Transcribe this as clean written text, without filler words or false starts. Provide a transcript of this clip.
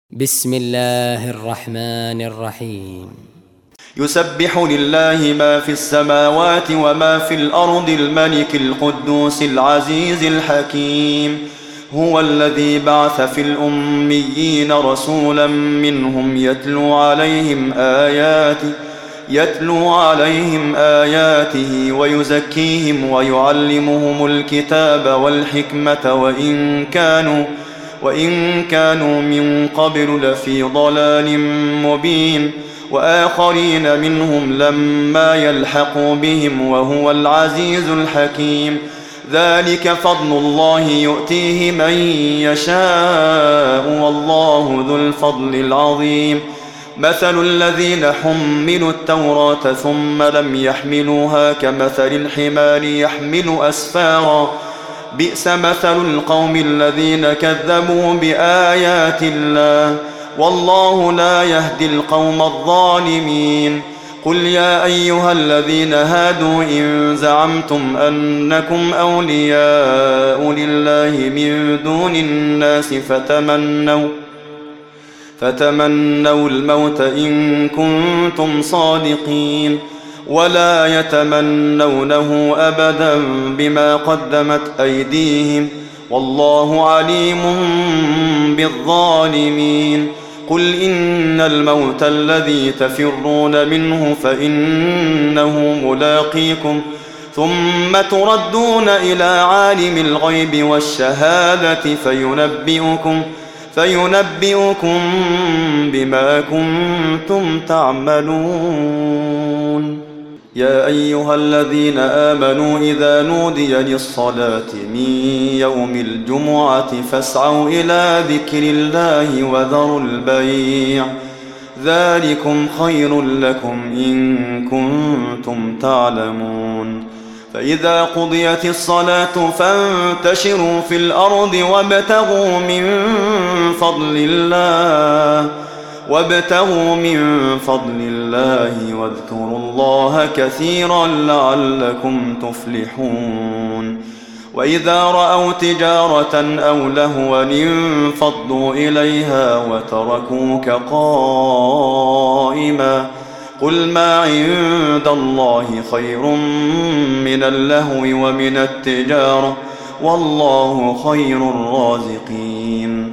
بسم الله الرحمن الرحيم. يسبح لله ما في السماوات وما في الأرض الملك القدوس العزيز الحكيم. هو الذي بعث في الأميين رسولا منهم يتلو عليهم آياته ويزكيهم ويعلمهم الكتاب والحكمة وإن كانوا من قبل لفي ضلال مبين، وآخرين منهم لما يلحقوا بهم وهو العزيز الحكيم. ذلك فضل الله يؤتيه من يشاء والله ذو الفضل العظيم. مثل الذين حملوا التوراة ثم لم يحملوها كمثل الحمار يحمل أسفارا، بئس مثل القوم الذين كذبوا بآيات الله، والله لا يهدي القوم الظالمين. قل يا أيها الذين هادوا إن زعمتم أنكم أولياء لله من دون الناس فتمنوا الموت إن كنتم صادقين، ولا يتمنونه أبدا بما قدمت أيديهم، والله عليم بالظالمين. قل إن الموت الذي تفرون منه فإنه ملاقيكم، ثم تردون إلى عالم الغيب والشهادة فينبئكم بما كنتم تعملون. يا أيها الذين آمنوا إذا نودي للصلاة من يوم الجمعة فاسعوا إلى ذكر الله وذروا البيع، ذلكم خير لكم إن كنتم تعلمون. فإذا قضيت الصلاة فانتشروا في الأرض وابتغوا من فضل الله واذكروا الله كثيرا لعلكم تفلحون. وإذا رأوا تجارة أو لهوا انفضوا إليها وتركوك قائما، قل ما عند الله خير من اللهو ومن التجارة، والله خير الرازقين.